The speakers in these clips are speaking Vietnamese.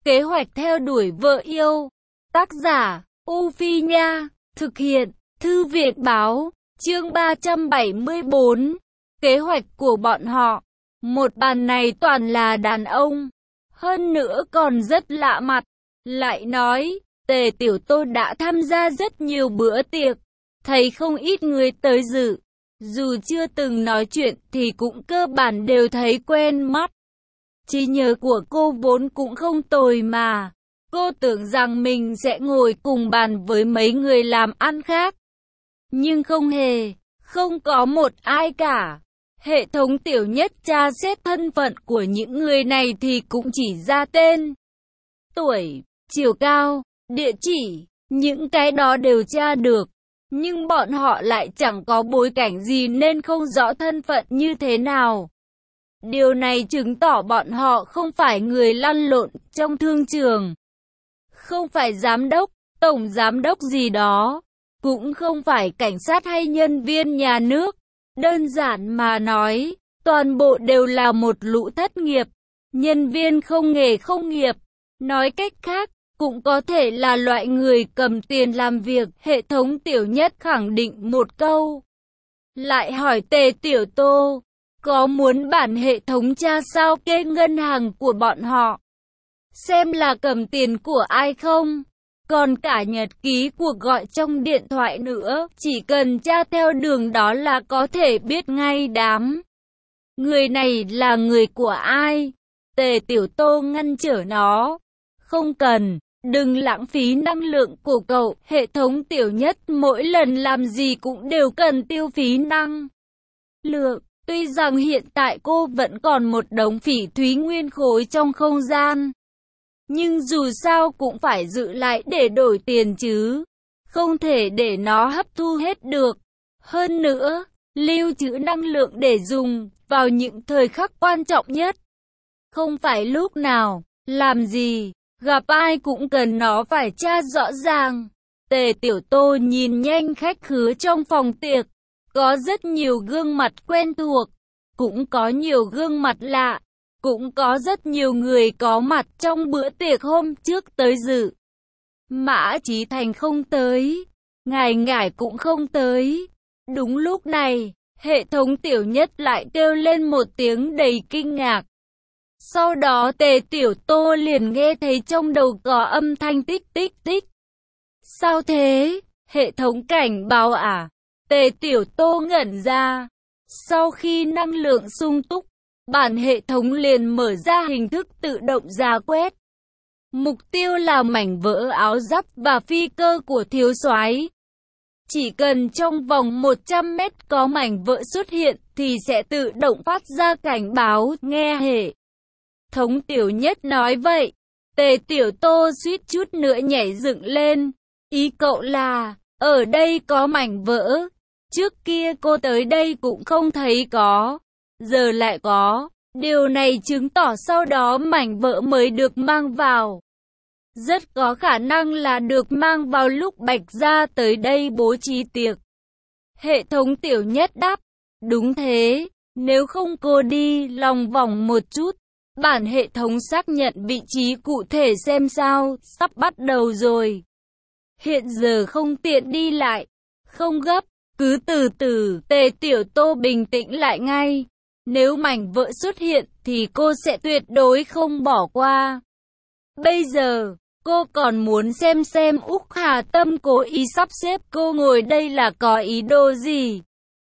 Kế hoạch theo đuổi vợ yêu. Tác giả, U Phi Nha. Thực hiện, Thư viện Báo. Chương 374. Kế hoạch của bọn họ. Một bàn này toàn là đàn ông. Hơn nữa còn rất lạ mặt. Lại nói, Tề Tiểu Tô đã tham gia rất nhiều bữa tiệc. Thấy không ít người tới dự. Dù chưa từng nói chuyện thì cũng cơ bản đều thấy quen mắt. Trí nhớ của cô vốn cũng không tồi mà. Cô tưởng rằng mình sẽ ngồi cùng bàn với mấy người làm ăn khác. Nhưng không hề, không có một ai cả. Hệ thống Tiểu Nhất tra xét thân phận của những người này thì cũng chỉ ra tên, tuổi, chiều cao, địa chỉ, những cái đó đều tra được. Nhưng bọn họ lại chẳng có bối cảnh gì nên không rõ thân phận như thế nào. Điều này chứng tỏ bọn họ không phải người lăn lộn trong thương trường. Không phải giám đốc, tổng giám đốc gì đó. Cũng không phải cảnh sát hay nhân viên nhà nước. Đơn giản mà nói, toàn bộ đều là một lũ thất nghiệp. Nhân viên không nghề không nghiệp. Nói cách khác, cũng có thể là loại người cầm tiền làm việc. Hệ thống Tiểu Nhất khẳng định một câu. Lại hỏi Tề Tiểu Tô, có muốn bản hệ thống tra sao kê ngân hàng của bọn họ? Xem là cầm tiền của ai không? Còn cả nhật ký cuộc gọi trong điện thoại nữa, chỉ cần tra theo đường đó là có thể biết ngay đám người này là người của ai. Tề Tiểu Tô ngăn trở nó. Không cần, đừng lãng phí năng lượng của cậu. Hệ thống Tiểu Nhất mỗi lần làm gì cũng đều cần tiêu phí năng lượng. Tuy rằng hiện tại cô vẫn còn một đống phỉ thúy nguyên khối trong không gian. Nhưng dù sao cũng phải giữ lại để đổi tiền chứ. Không thể để nó hấp thu hết được. Hơn nữa, lưu trữ năng lượng để dùng vào những thời khắc quan trọng nhất. Không phải lúc nào, làm gì, gặp ai cũng cần nó phải tra rõ ràng. Tề Tiểu Tô nhìn nhanh khách khứa trong phòng tiệc. Có rất nhiều gương mặt quen thuộc. Cũng có nhiều gương mặt lạ. Cũng có rất nhiều người có mặt trong bữa tiệc hôm trước tới dự. Mã Chí Thành không tới. Ngải cũng không tới. Đúng lúc này, hệ thống Tiểu Nhất lại kêu lên một tiếng đầy kinh ngạc. Sau đó Tề Tiểu Tô liền nghe thấy trong đầu có âm thanh tích tích tích. Sao thế? Hệ thống cảnh báo à? Tề Tiểu Tô ngẩn ra. Sau khi năng lượng sung túc, bản hệ thống liền mở ra hình thức tự động rà quét. Mục tiêu là mảnh vỡ áo giáp và phi cơ của thiếu soái. Chỉ cần trong vòng 100 mét có mảnh vỡ xuất hiện thì sẽ tự động phát ra cảnh báo. Nghe hệ thống Tiểu Nhất nói vậy, Tề Tiểu Tô suýt chút nữa nhảy dựng lên. Ý cậu là, ở đây có mảnh vỡ. Trước kia cô tới đây cũng không thấy có. Giờ lại có. Điều này chứng tỏ sau đó mảnh vỡ mới được mang vào. Rất có khả năng là được mang vào lúc Bạch Gia tới đây bố trí tiệc. Hệ thống Tiểu Nhất đáp. Đúng thế. Nếu không cô đi lòng vòng một chút. Bản hệ thống xác nhận vị trí cụ thể xem sao. Sắp bắt đầu rồi. Hiện giờ không tiện đi lại. Không gấp. Cứ từ từ. Tề Tiểu Tô bình tĩnh lại ngay. Nếu mảnh vỡ xuất hiện thì cô sẽ tuyệt đối không bỏ qua. Bây giờ, cô còn muốn xem Úc Hà Tâm cố ý sắp xếp cô ngồi đây là có ý đồ gì.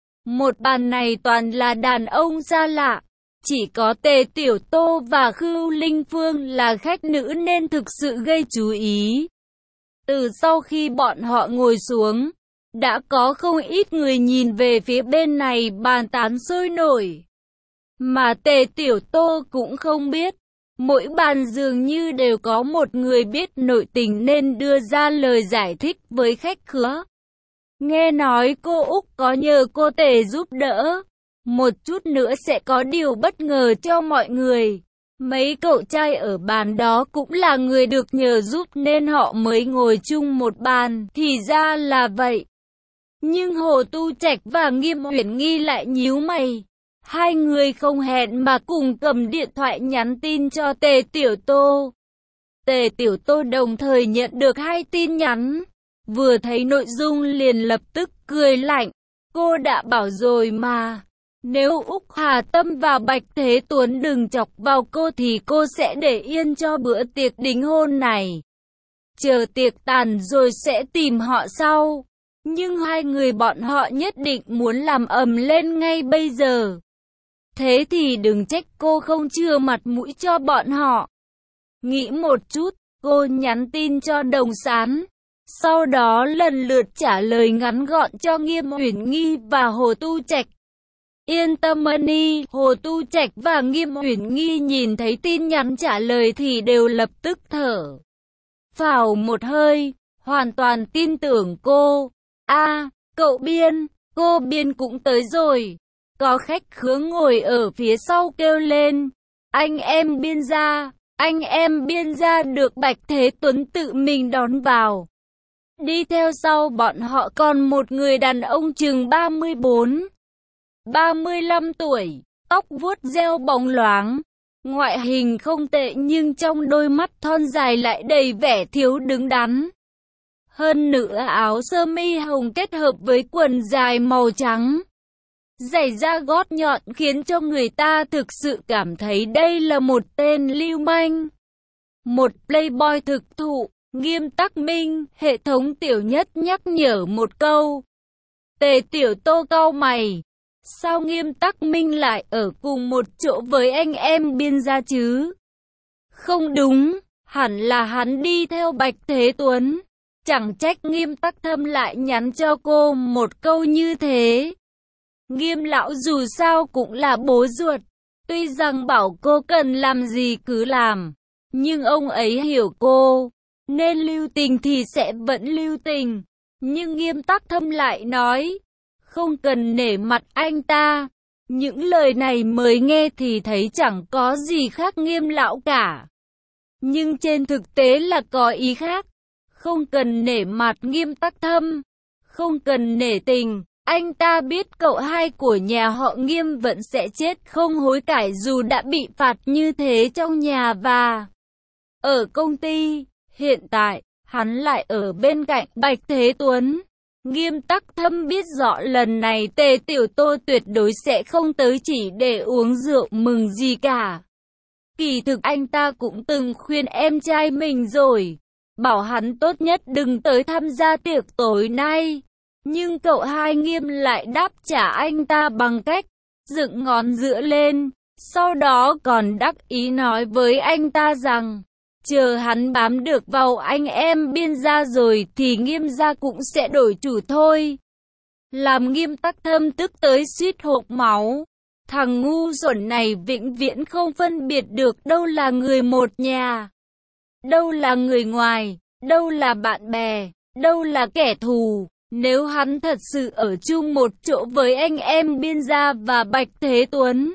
Một bàn này toàn là đàn ông xa lạ. Chỉ có Tề Tiểu Tô và Khưu Linh Phương là khách nữ nên thực sự gây chú ý. Từ sau khi bọn họ ngồi xuống, đã có không ít người nhìn về phía bên này bàn tán sôi nổi. Mà Tề Tiểu Tô cũng không biết. Mỗi bàn dường như đều có một người biết nội tình nên đưa ra lời giải thích với khách khứa. Nghe nói cô Úc có nhờ cô Tề giúp đỡ. Một chút nữa sẽ có điều bất ngờ cho mọi người. Mấy cậu trai ở bàn đó cũng là người được nhờ giúp nên họ mới ngồi chung một bàn. Thì ra là vậy. Nhưng Hồ Tu Trạch và Nghiêm Uyển Nghi lại nhíu mày. Hai người không hẹn mà cùng cầm điện thoại nhắn tin cho Tề Tiểu Tô. Tề Tiểu Tô đồng thời nhận được 2 tin nhắn. Vừa thấy nội dung liền lập tức cười lạnh. Cô đã bảo rồi mà. Nếu Úc Hà Tâm và Bạch Thế Tuấn đừng chọc vào cô thì cô sẽ để yên cho bữa tiệc đính hôn này. Chờ tiệc tàn rồi sẽ tìm họ sau. Nhưng 2 người bọn họ nhất định muốn làm ầm lên ngay bây giờ. Thế thì đừng trách cô không chừa mặt mũi cho bọn họ. Nghĩ một chút, cô nhắn tin cho Đồng Sán. Sau đó lần lượt trả lời ngắn gọn cho Nghiêm Uyển Nghi và Hồ Tu Trạch. Yên tâm Money, Hồ Tu Trạch và Nghiêm Uyển Nghi nhìn thấy tin nhắn trả lời thì đều lập tức thở phào một hơi, hoàn toàn tin tưởng cô. Cậu Biên, cô Biên cũng tới rồi. Có khách khứa ngồi ở phía sau kêu lên. Anh em Biên gia được Bạch Thế Tuấn tự mình đón vào. Đi theo sau bọn họ còn một người đàn ông chừng 34-35 tuổi, tóc vuốt reo bóng loáng. Ngoại hình không tệ nhưng trong đôi mắt thon dài lại đầy vẻ thiếu đứng đắn. Hơn nữa áo sơ mi hồng kết hợp với quần dài màu trắng. Giày da gót nhọn khiến cho người ta thực sự cảm thấy đây là một tên lưu manh. Một playboy thực thụ. Nghiêm Tắc Minh, hệ thống Tiểu Nhất nhắc nhở một câu. Tề Tiểu Tô cau mày. Sao Nghiêm Tắc Minh lại ở cùng một chỗ với anh em Biên gia chứ? Không đúng, hẳn là hắn đi theo Bạch Thế Tuấn. Chẳng trách Nghiêm Tắc Thâm lại nhắn cho cô một câu như thế. Nghiêm lão dù sao cũng là bố ruột. Tuy rằng bảo cô cần làm gì cứ làm. Nhưng ông ấy hiểu cô. Nên lưu tình thì sẽ vẫn lưu tình. Nhưng Nghiêm Tắc Thâm lại nói. Không cần nể mặt anh ta. Những lời này mới nghe thì thấy chẳng có gì khác Nghiêm lão cả. Nhưng trên thực tế là có ý khác. Không cần nể mặt Nghiêm Tắc Thâm. Không cần nể tình. Anh ta biết cậu hai của nhà họ Nghiêm vẫn sẽ chết không hối cải dù đã bị phạt như thế trong nhà và ở công ty. Hiện tại, hắn lại ở bên cạnh Bạch Thế Tuấn. Nghiêm Tắc Thâm biết rõ lần này Tề Tiểu Tô tuyệt đối sẽ không tới chỉ để uống rượu mừng gì cả. Kỳ thực anh ta cũng từng khuyên em trai mình rồi. Bảo hắn tốt nhất đừng tới tham gia tiệc tối nay. Nhưng cậu hai Nghiêm lại đáp trả anh ta bằng cách dựng ngón giữa lên. Sau đó còn đắc ý nói với anh ta rằng chờ hắn bám được vào anh em Biên gia rồi thì Nghiêm gia cũng sẽ đổi chủ thôi. Làm Nghiêm Tắc Thâm tức tới suýt hộc máu. Thằng ngu xuẩn này vĩnh viễn không phân biệt được đâu là người một nhà, đâu là người ngoài, đâu là bạn bè, đâu là kẻ thù. Nếu hắn thật sự ở chung một chỗ với anh em Biên gia và Bạch Thế Tuấn,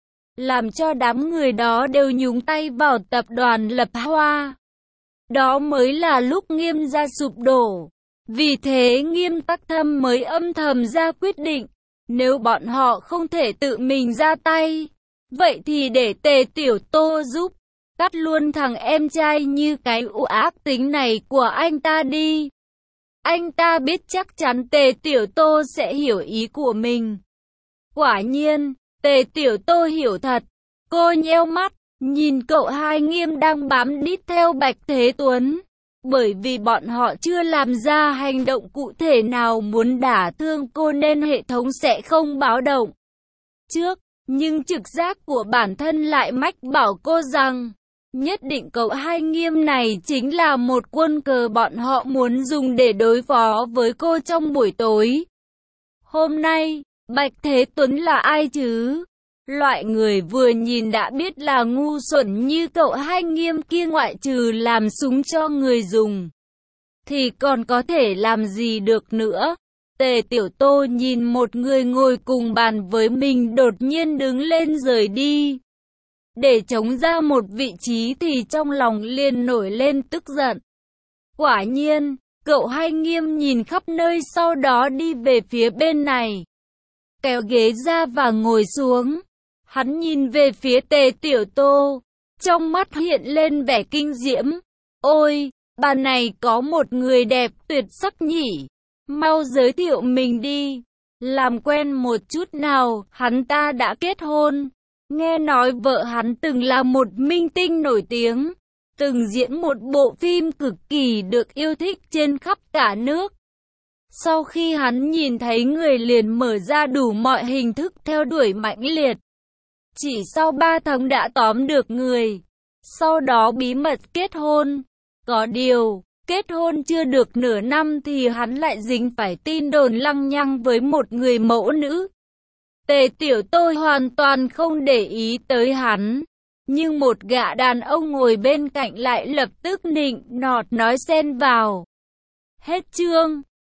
làm cho đám người đó đều nhúng tay vào tập đoàn Lập Hoa, đó mới là lúc Nghiêm gia sụp đổ. Vì thế Nghiêm Tắc Thâm mới âm thầm ra quyết định, nếu bọn họ không thể tự mình ra tay, vậy thì để Tề Tiểu Tô giúp, cắt luôn thằng em trai như cái u ác tính này của anh ta đi. Anh ta biết chắc chắn Tề Tiểu Tô sẽ hiểu ý của mình. Quả nhiên, Tề Tiểu Tô hiểu thật. Cô nheo mắt, nhìn cậu hai Nghiêm đang bám đít theo Bạch Thế Tuấn. Bởi vì bọn họ chưa làm ra hành động cụ thể nào muốn đả thương cô nên hệ thống sẽ không báo động trước. Nhưng trực giác của bản thân lại mách bảo cô rằng nhất định cậu hai Nghiêm này chính là một quân cờ bọn họ muốn dùng để đối phó với cô trong buổi tối. Hôm nay, Bạch Thế Tuấn là ai chứ? Loại người vừa nhìn đã biết là ngu xuẩn như cậu hai Nghiêm kia ngoại trừ làm súng cho người dùng thì còn có thể làm gì được nữa. Tề Tiểu Tô nhìn một người ngồi cùng bàn với mình đột nhiên đứng lên rời đi để chống ra một vị trí thì trong lòng liền nổi lên tức giận. Quả nhiên, cậu hai Nghiêm nhìn khắp nơi sau đó đi về phía bên này, kéo ghế ra và ngồi xuống. Hắn nhìn về phía Tề Tiểu Tô, trong mắt hiện lên vẻ kinh diễm. Ôi, bà này có một người đẹp tuyệt sắc nhỉ. Mau giới thiệu mình đi. Làm quen một chút nào, hắn ta đã kết hôn. Nghe nói vợ hắn từng là một minh tinh nổi tiếng, từng diễn một bộ phim cực kỳ được yêu thích trên khắp cả nước. Sau khi hắn nhìn thấy người liền mở ra đủ mọi hình thức theo đuổi mãnh liệt. Chỉ sau 3 tháng đã tóm được người, sau đó bí mật kết hôn. Có điều, kết hôn chưa được nửa năm thì hắn lại dính phải tin đồn lăng nhăng với một người mẫu nữ. Tề Tiểu Tôi hoàn toàn không để ý tới hắn, nhưng một gã đàn ông ngồi bên cạnh lại lập tức nịnh nọt nói xen vào. Hết chương.